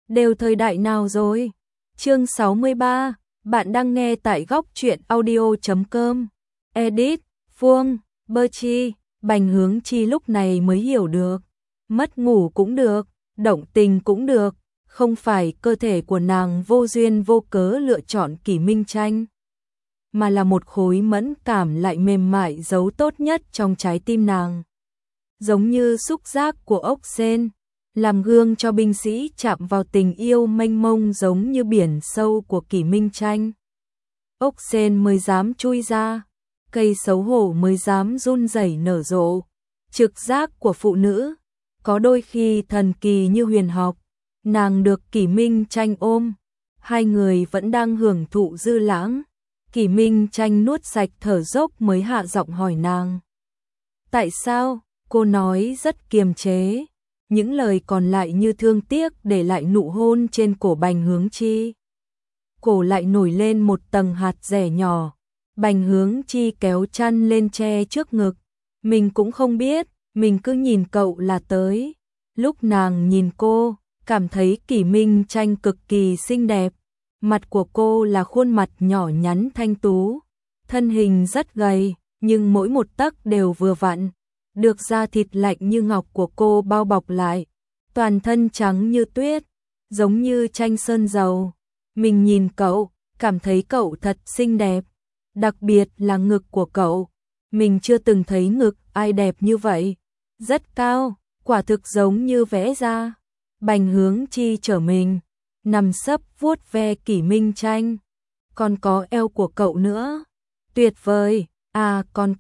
đều thời đại nào rồi? Chương 63, bạn đang nghe tại góc truyện audio.com. Edit, Phương, Berchi, Bành Hướng Chi lúc này mới hiểu được. Mất ngủ cũng được, động tình cũng được, không phải cơ thể của nàng vô duyên vô cớ lựa chọn Kỷ Minh Tranh, mà là một khối mẫn cảm lại mềm mại giấu tốt nhất trong trái tim nàng. Giống như xúc giác của ốc sên, làm gương cho binh sĩ chạm vào tình yêu mênh mông giống như biển sâu của Kỷ Minh Tranh. Ốc sên mới dám chui ra, cây xấu hổ mới dám run rẩy nở rộ. Trực giác của phụ nữ, có đôi khi thần kỳ như huyền học. Nàng được Kỷ Minh Tranh ôm, hai người vẫn đang hưởng thụ dư lãng. Kỷ Minh Tranh nuốt sạch thở dốc mới hạ giọng hỏi nàng. Tại sao? Cô nói rất kiềm chế, những lời còn lại như thương tiếc để lại nụ hôn trên cổ Bành Hướng Chi. Cổ lại nổi lên một tầng hạt dẻ nhỏ, Bành Hướng Chi kéo chăn lên che trước ngực. Mình cũng không biết, mình cứ nhìn cậu là tới. Lúc nàng nhìn cô, cảm thấy Kỷ Minh Tranh cực kỳ xinh đẹp. Mặt của cô là khuôn mặt nhỏ nhắn thanh tú, thân hình rất gầy, nhưng mỗi một tấc đều vừa vặn, được da thịt lạnh như ngọc của cô bao bọc lại, toàn thân trắng như tuyết, giống như tranh sơn dầu. Mình nhìn cậu, cảm thấy cậu thật xinh đẹp, đặc biệt là ngực của cậu, mình chưa từng thấy ngực ai đẹp như vậy, rất cao, quả thực giống như vẽ ra. Bành Hướng Chi trở mình, nằm sấp vuốt ve Kỷ Minh Tranh. Còn có eo của cậu nữa, tuyệt vời, à còn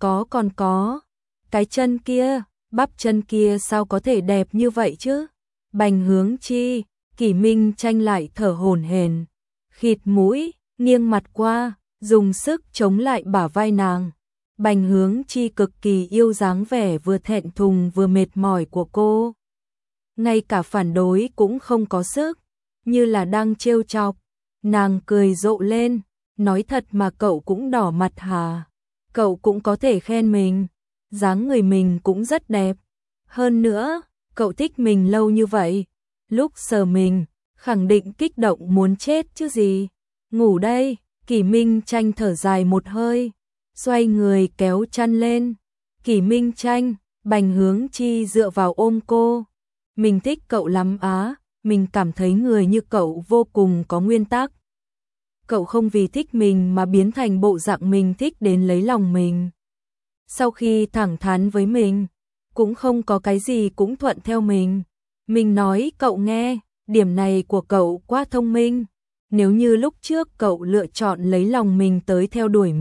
có, cái chân kia, bắp chân kia sao có thể đẹp như vậy chứ? Bành Hướng Chi, Kỷ Minh Tranh lại thở hổn hển, khịt mũi, nghiêng mặt qua, dùng sức chống lại bả vai nàng. Bành Hướng Chi cực kỳ yêu dáng vẻ vừa thẹn thùng vừa mệt mỏi của cô. Ngay cả phản đối cũng không có sức, như là đang trêu chọc. Nàng cười rộ lên, nói thật mà cậu cũng đỏ mặt hả? Cậu cũng có thể khen mình, dáng người mình cũng rất đẹp. Hơn nữa, cậu thích mình lâu như vậy, lúc sờ mình, khẳng định kích động muốn chết chứ gì. Ngủ đây, Kỷ Minh Tranh thở dài một hơi, xoay người kéo chăn lên. Kỷ Minh Tranh, Bành Hướng Chi dựa vào ôm cô. Mình thích cậu lắm á, mình cảm thấy người như cậu vô cùng có nguyên tắc. Cậu không vì thích mình mà biến thành bộ dạng mình thích đến lấy lòng mình. Sau khi thẳng thắn với mình, cũng không có cái gì cũng thuận theo mình. Mình nói cậu nghe, điểm này của cậu quá thông minh. Nếu như lúc trước cậu lựa chọn lấy lòng mình tới theo đuổi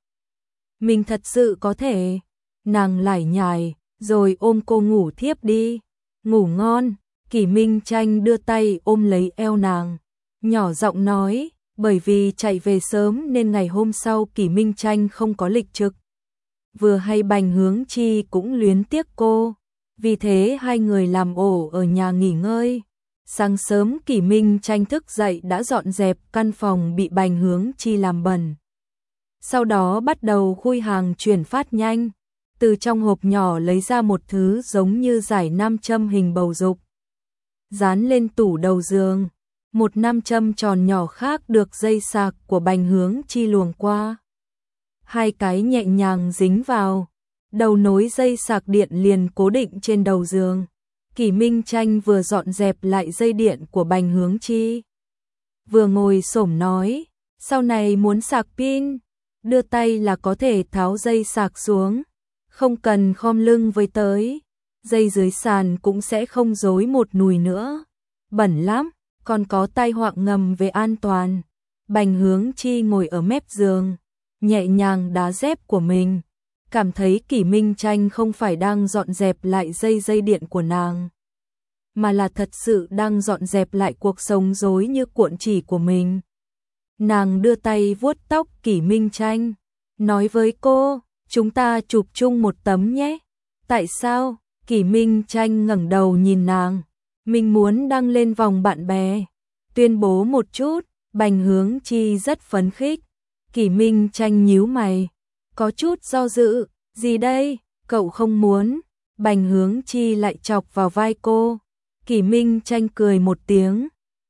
mình thật sự có thể. Nàng lải nhải, rồi ôm cô ngủ thiếp đi. Ngủ ngon. Kỷ Minh Tranh đưa tay ôm lấy eo nàng, nhỏ giọng nói, bởi vì chạy về sớm nên ngày hôm sau Kỷ Minh Tranh không có lịch trực. Vừa hay Bành Hướng Chi cũng luyến tiếc cô, vì thế hai người làm ổ ở nhà nghỉ ngơi. Sáng sớm Kỷ Minh Tranh thức dậy đã dọn dẹp căn phòng bị Bành Hướng Chi làm bẩn. Sau đó bắt đầu khui hàng chuyển phát nhanh, từ trong hộp nhỏ lấy ra một thứ giống như giải nam châm hình bầu dục, dán lên tủ đầu giường. Một nam châm tròn nhỏ khác được dây sạc của Bành Hướng Chi luồn qua. Hai cái nhẹ nhàng dính vào, đầu nối dây sạc điện liền cố định trên đầu giường. Kỷ Minh Tranh vừa dọn dẹp lại dây điện của Bành Hướng Chi, vừa ngồi xổm nói, sau này muốn sạc pin, đưa tay là có thể tháo dây sạc xuống, không cần khom lưng với tới, dây dưới sàn cũng sẽ không rối một nùi nữa, bẩn lắm, còn có tai họa ngầm về an toàn. Bành Hướng Chi ngồi ở mép giường, nhẹ nhàng đá dép của mình, cảm thấy Kỷ Minh Tranh không phải đang dọn dẹp lại dây điện của nàng, mà là thật sự đang dọn dẹp lại cuộc sống rối như cuộn chỉ của mình. Nàng đưa tay vuốt tóc Kỷ Minh Tranh, nói với cô, chúng ta chụp chung một tấm nhé. Tại sao? Kỷ Minh Tranh ngẩng đầu nhìn nàng, mình muốn đăng lên vòng bạn bè, tuyên bố một chút. Bành Hướng Chi rất phấn khích. Kỷ Minh Tranh nhíu mày, có chút do dự, gì đây, cậu không muốn. Bành Hướng Chi lại chọc vào vai cô. Kỷ Minh Tranh cười một tiếng,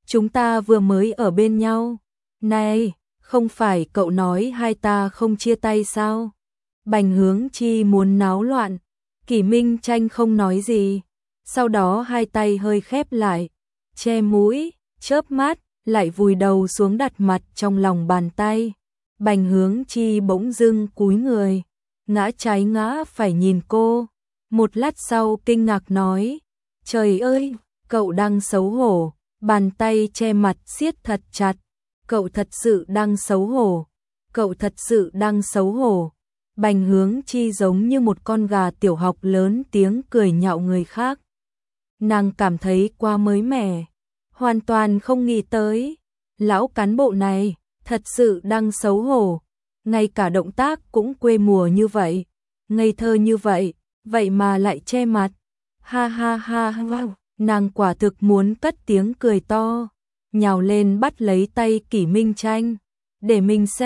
chúng ta vừa mới ở bên nhau. Này, không phải cậu nói hai ta không chia tay sao? Bành Hướng Chi muốn náo loạn, Kỷ Minh Tranh không nói gì, sau đó hai tay hơi khép lại, che mũi, chớp mắt, lại vùi đầu xuống đặt mặt trong lòng bàn tay. Bành Hướng Chi bỗng dưng cúi người, ngã trái ngã phải nhìn cô, một lát sau kinh ngạc nói, trời ơi, cậu đang xấu hổ, bàn tay che mặt siết thật chặt, cậu thật sự đang xấu hổ, cậu thật sự đang xấu hổ. Bành Hướng Chi giống như một con gà tiểu học lớn tiếng cười nhạo người khác. Nàng cảm thấy quá mới mẻ, hoàn toàn không nghĩ tới, lão cán bộ này thật sự đang xấu hổ, ngay cả động tác cũng quê mùa như vậy, ngây thơ như vậy, vậy mà lại che mặt. Ha ha ha ha, nàng quả thực muốn cất tiếng cười to, nhào lên bắt lấy tay Kỷ Minh Tranh, để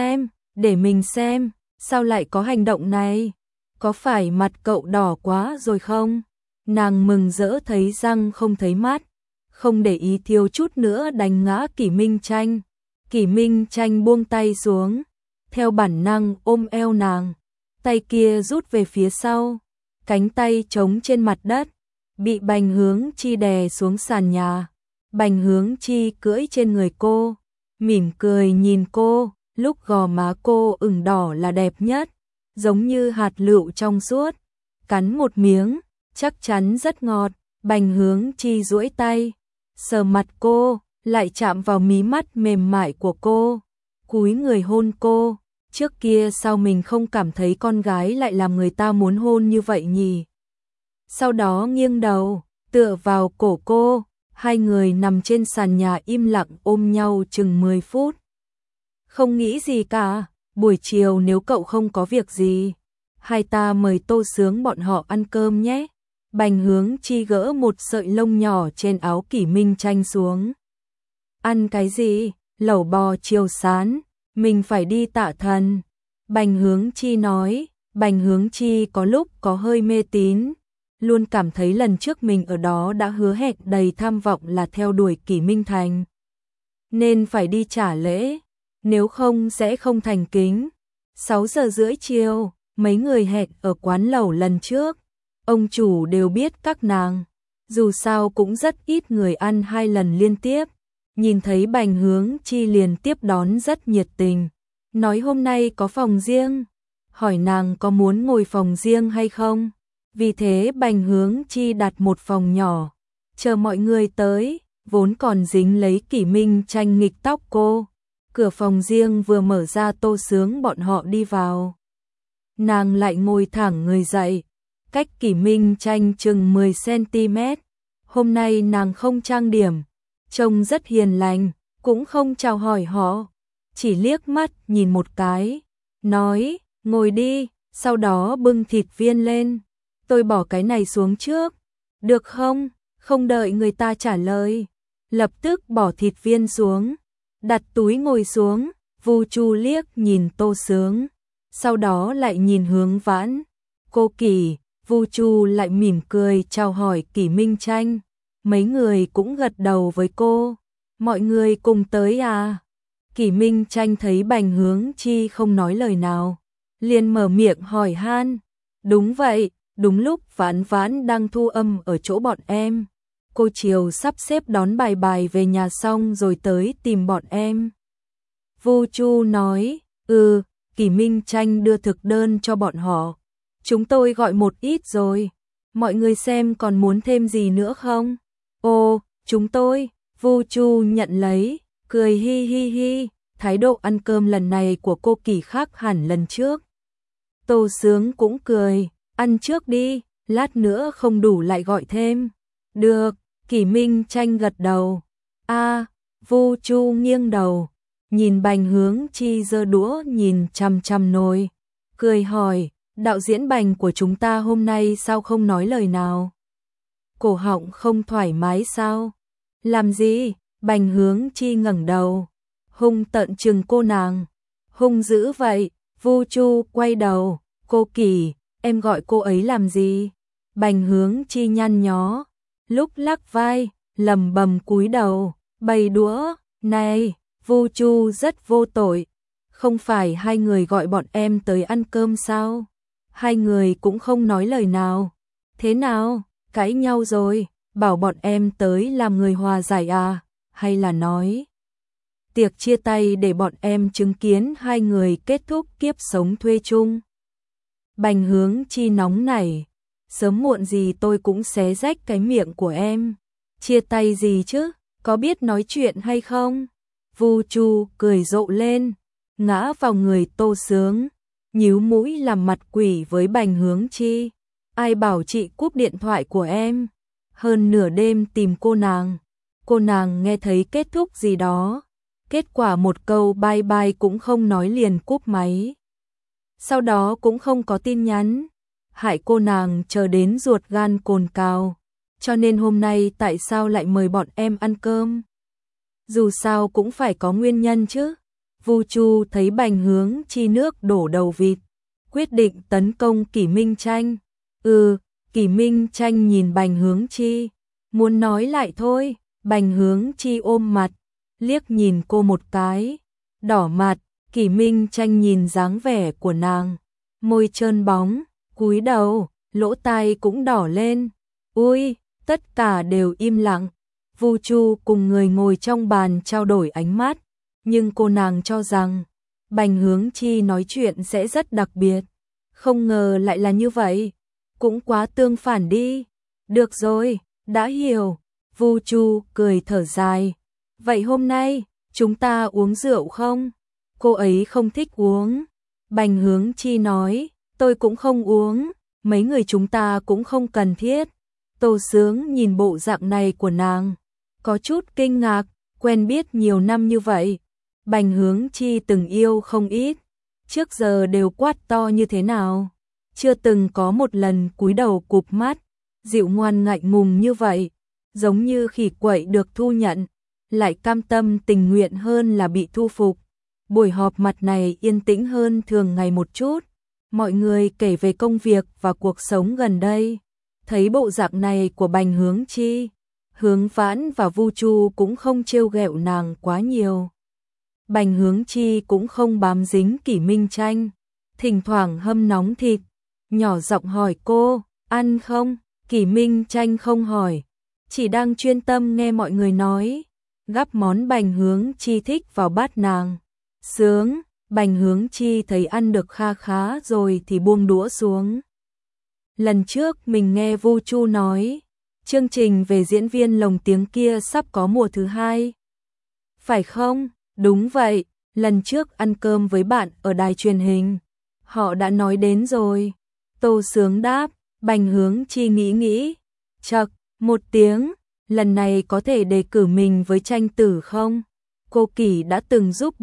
mình xem, sao lại có hành động này, có phải mặt cậu đỏ quá rồi không? Nàng mừng rỡ thấy răng không thấy mắt, không để ý thiếu chút nữa đánh ngã Kỷ Minh Tranh. Kỷ Minh Tranh buông tay xuống, theo bản năng ôm eo nàng, tay kia rút về phía sau, cánh tay trống trên mặt đất, bị Bành Hướng Chi đè xuống sàn nhà. Bành Hướng Chi cưỡi trên người cô, mỉm cười nhìn cô, lúc gò má cô ửng đỏ là đẹp nhất, giống như hạt lựu trong suốt, cắn một miếng, chắc chắn rất ngọt. Bành Hướng Chi duỗi tay, sờ mặt cô, lại chạm vào mí mắt mềm mại của cô, cúi người hôn cô. Trước kia sao mình không cảm thấy con gái lại làm người ta muốn hôn như vậy nhỉ? Sau đó nghiêng đầu, tựa vào cổ cô, hai người nằm trên sàn nhà im lặng ôm nhau chừng 10 phút. Không nghĩ gì cả, buổi chiều nếu cậu không có việc gì, hai ta mời Tô Sướng bọn họ ăn cơm nhé. Bành Hướng Chi gỡ một sợi lông nhỏ trên áo Kỷ Minh Tranh xuống. Ăn cái gì? Lẩu bò chiều sán, mình phải đi Tạ Thần. Bành Hướng Chi nói. Bành Hướng Chi có lúc có hơi mê tín, luôn cảm thấy lần trước mình ở đó đã hứa hẹn đầy tham vọng là theo đuổi Kỷ Minh Thành, nên phải đi trả lễ, nếu không sẽ không thành kính. 6 giờ rưỡi chiều, mấy người hẹn ở quán lẩu lần trước, ông chủ đều biết các nàng, dù sao cũng rất ít người ăn 2 lần liên tiếp. Nhìn thấy Bành Hướng Chi liền tiếp đón rất nhiệt tình, nói hôm nay có phòng riêng, hỏi nàng có muốn ngồi phòng riêng hay không. Vì thế Bành Hướng Chi đặt một phòng nhỏ, chờ mọi người tới, vốn còn dính lấy Kỷ Minh Tranh nghịch tóc cô. Cửa phòng riêng vừa mở ra Tô Sướng bọn họ đi vào. Nàng lại ngồi thẳng người dậy, cách Kỷ Minh Tranh chừng 10 cm. Hôm nay nàng không trang điểm, trông rất hiền lành, cũng không chào hỏi họ, chỉ liếc mắt nhìn một cái, nói, ngồi đi, sau đó bưng thịt viên lên. Tôi bỏ cái này xuống trước, được không? Không đợi người ta trả lời, lập tức bỏ thịt viên xuống, đặt túi ngồi xuống. Vu Chu liếc nhìn Tô Sướng, sau đó lại nhìn Hướng Vãn, cô Kỷ. Vu Chu lại mỉm cười chào hỏi Kỷ Minh Tranh, mấy người cũng gật đầu với cô. Mọi người cùng tới à? Kỷ Minh Tranh thấy Bành Hướng Chi không nói lời nào, liền mở miệng hỏi han. Đúng vậy, đúng lúc Vãn Vãn đang thu âm ở chỗ bọn em, cô chiều sắp xếp đón bài bài về nhà xong rồi tới tìm bọn em. Vu Chu nói, Kỷ Minh Tranh đưa thực đơn cho bọn họ, chúng tôi gọi một ít rồi, mọi người xem còn muốn thêm gì nữa không? Ồ, chúng tôi. Vu Chu nhận lấy, cười hi hi hi, thái độ ăn cơm lần này của cô Kỷ khác hẳn lần trước. Tô Sướng cũng cười, ăn trước đi, lát nữa không đủ lại gọi thêm. Được, Kỷ Minh Tranh gật đầu. Vu Chu nghiêng đầu, nhìn Bành Hướng Chi giơ đũa nhìn chằm chằm nồi, cười hỏi, đạo diễn Bành của chúng ta hôm nay sao không nói lời nào? Cổ họng không thoải mái sao? Làm gì? Bành Hướng Chi ngẩng đầu, hung tợn trừng cô nàng. Hung dữ vậy? Vu Chu quay đầu, cô Kỷ, em gọi cô ấy làm gì? Bành Hướng Chi nhăn nhó, lúc lắc vai, lầm bầm cúi đầu. bày đũa, này, Vu Chu rất vô tội, không phải hai người gọi bọn em tới ăn cơm sao? Hai người cũng không nói lời nào. Thế nào, cãi nhau rồi, bảo bọn em tới làm người hòa giải à, hay là nói tiệc chia tay để bọn em chứng kiến hai người kết thúc kiếp sống thuê chung. Bành Hướng Chi nóng nảy, sớm muộn gì tôi cũng xé rách cái miệng của em. Chia tay gì chứ, có biết nói chuyện hay không? Vu Chu cười rộ lên, ngã vào người Tô Sướng, nhíu mũi làm mặt quỷ với Bành Hướng Chi. Ai bảo chị cúp điện thoại của em? Hơn nửa đêm tìm cô nàng nghe thấy kết thúc gì đó. Kết quả một câu bye bye cũng không nói liền cúp máy. Sau đó cũng không có tin nhắn, hại cô nàng chờ đến ruột gan cồn cào. Cho nên hôm nay tại sao lại mời bọn em ăn cơm? Dù sao cũng phải có nguyên nhân chứ. Vu Chu thấy Bành Hướng Chi nước đổ đầu vịt, quyết định tấn công Kỷ Minh Tranh. Kỷ Minh Tranh nhìn Bành Hướng Chi, muốn nói lại thôi. Bành Hướng Chi ôm mặt, liếc nhìn cô một cái, đỏ mặt. Kỷ Minh Tranh nhìn dáng vẻ của nàng, môi trơn bóng, cúi đầu, lỗ tai cũng đỏ lên. Ui, tất cả đều im lặng. Vu Chu cùng người ngồi trong bàn trao đổi ánh mắt, nhưng cô nàng cho rằng Bành Hướng Chi nói chuyện sẽ rất đặc biệt, không ngờ lại là như vậy, cũng quá tương phản đi. Được rồi, đã hiểu. Vu Chu cười thở dài. Vậy hôm nay chúng ta uống rượu không? Cô ấy không thích uống. Bành Hướng Chi nói, tôi cũng không uống, mấy người chúng ta cũng không cần thiết. Tô Sướng nhìn bộ dạng này của nàng, có chút kinh ngạc, quen biết nhiều năm như vậy. Bành Hướng Chi từng yêu không ít, trước giờ đều quát to như thế nào, chưa từng có một lần cúi đầu cụp mắt, dịu ngoan ngại ngùng như vậy, giống như khỉ quậy được thu nhận, lại cam tâm tình nguyện hơn là bị thu phục. Buổi họp mặt này yên tĩnh hơn thường ngày một chút, mọi người kể về công việc và cuộc sống gần đây. Thấy bộ dạng này của Bành Hướng Chi, Hướng Vãn và Vu Chu cũng không trêu ghẹo nàng quá nhiều. Bành Hướng Chi cũng không bám dính Kỷ Minh Tranh, thỉnh thoảng hâm nóng thịt, nhỏ giọng hỏi cô, ăn không? Kỷ Minh Tranh không hỏi, chỉ đang chuyên tâm nghe mọi người nói, gắp món Bành Hướng Chi thích vào bát nàng. Sướng, Bành Hướng Chi thấy ăn được kha khá rồi thì buông đũa xuống. Lần trước mình nghe Vu Chu nói, chương trình về diễn viên lồng tiếng kia sắp có mùa thứ 2. Phải không? Đúng vậy, lần trước ăn cơm với bạn ở đài truyền hình, họ đã nói đến rồi. Tô Sướng đáp. Bành Hướng Chi nghĩ, chậc, một tiếng, lần này có thể đề cử mình với Tranh Tử không? Cô Kỷ đã từng giúp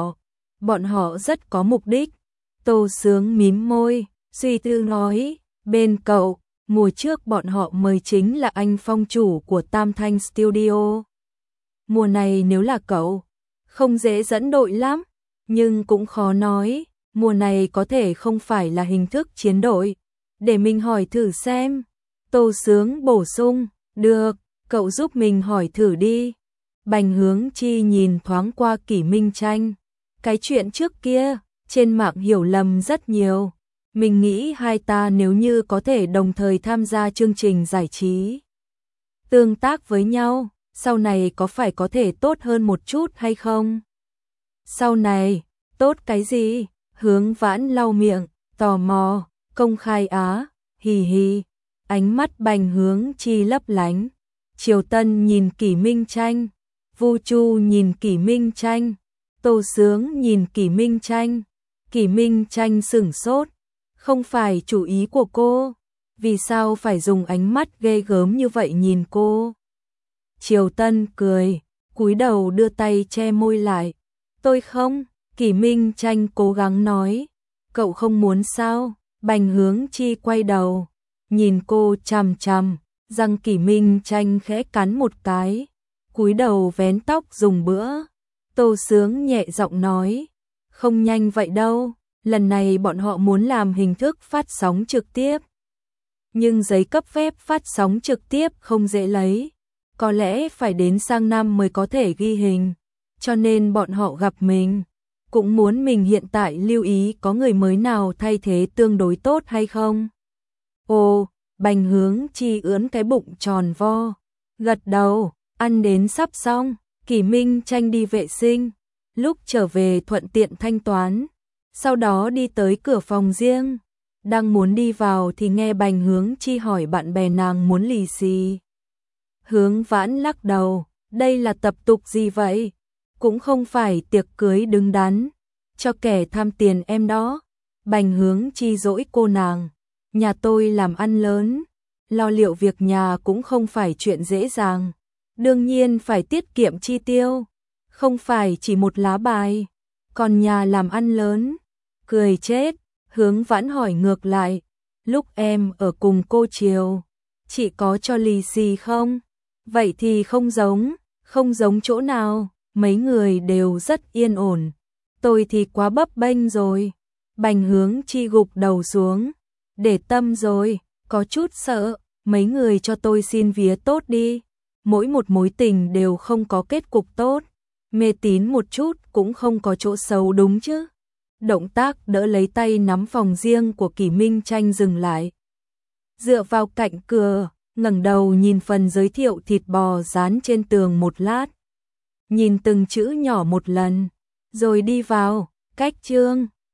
bọn họ rất có mục đích. Tô Sướng mím môi, suy tư nói, bên cậu, mùa trước bọn họ mời chính là anh Phong chủ của Tam Thanh Studio. Mùa này nếu là cậu, không dễ dẫn đội lắm, nhưng cũng khó nói, mùa này có thể không phải là hình thức chiến đội. Để mình hỏi thử xem. Tô Sướng bổ sung, được, cậu giúp mình hỏi thử đi. Bành Hướng Chi nhìn thoáng qua Kỷ Minh Tranh. Cái chuyện trước kia, trên mạng hiểu lầm rất nhiều. Mình nghĩ hai ta nếu như có thể đồng thời tham gia chương trình giải trí, tương tác với nhau, sau này có phải có thể tốt hơn một chút hay không? Sau này, tốt cái gì? Hướng Vãn lau miệng, tò mò. Công khai á, hì hì, ánh mắt Bành Hướng Chi lấp lánh. Triều Tân nhìn Kỷ Minh Tranh, Vu Chu nhìn Kỷ Minh Tranh, Tô Sướng nhìn Kỷ Minh Tranh. Kỷ Minh Tranh sửng sốt, không phải chủ ý của cô, vì sao phải dùng ánh mắt ghê gớm như vậy nhìn cô? Triều Tân cười, cúi đầu đưa tay che môi lại. Tôi không, Kỷ Minh Tranh cố gắng nói, cậu không muốn sao? Bành Hướng Chi quay đầu, nhìn cô chằm chằm, răng Kỷ Minh Tranh khẽ cắn một cái, cúi đầu vén tóc dùng bữa. Tô Sướng nhẹ giọng nói, không nhanh vậy đâu, lần này bọn họ muốn làm hình thức phát sóng trực tiếp. Nhưng giấy cấp phép phát sóng trực tiếp không dễ lấy. có lẽ phải đến sang năm mới có thể ghi hình, cho nên bọn họ gặp mình, cũng muốn mình hiện tại lưu ý có người mới nào thay thế tương đối tốt hay không. Ồ, Bành Hướng Chi ưỡn cái bụng tròn vo, gật đầu, ăn đến sắp xong, Kỷ Minh Tranh đi vệ sinh, lúc trở về thuận tiện thanh toán, sau đó đi tới cửa phòng riêng, đang muốn đi vào thì nghe Bành Hướng Chi hỏi bạn bè nàng muốn lì xì. Hướng Vãn lắc đầu, đây là tập tục gì vậy? Cũng không phải tiệc cưới đứng đắn, cho kẻ tham tiền em đó. Bành Hướng Chi dỗi cô nàng, nhà tôi làm ăn lớn, lo liệu việc nhà cũng không phải chuyện dễ dàng, đương nhiên phải tiết kiệm chi tiêu, không phải chỉ một lá bài, còn nhà làm ăn lớn, cười chết. Hướng Vãn hỏi ngược lại, lúc em ở cùng cô Triều, chị có cho lì xì không? Vậy thì không giống chỗ nào, mấy người đều rất yên ổn, tôi thì quá bấp bênh rồi. Bành Hướng Chi gục đầu xuống, để tâm rồi, có chút sợ, mấy người cho tôi xin vía tốt đi, mỗi một mối tình đều không có kết cục tốt, mê tín một chút cũng không có chỗ xấu đúng chứ. Động tác đỡ lấy tay nắm phòng riêng của Kỷ Minh Tranh dừng lại. Dựa vào cạnh cửa, ngẩng đầu nhìn phần giới thiệu thịt bò dán trên tường một lát. Nhìn từng chữ nhỏ một lần, rồi đi vào, cách chương.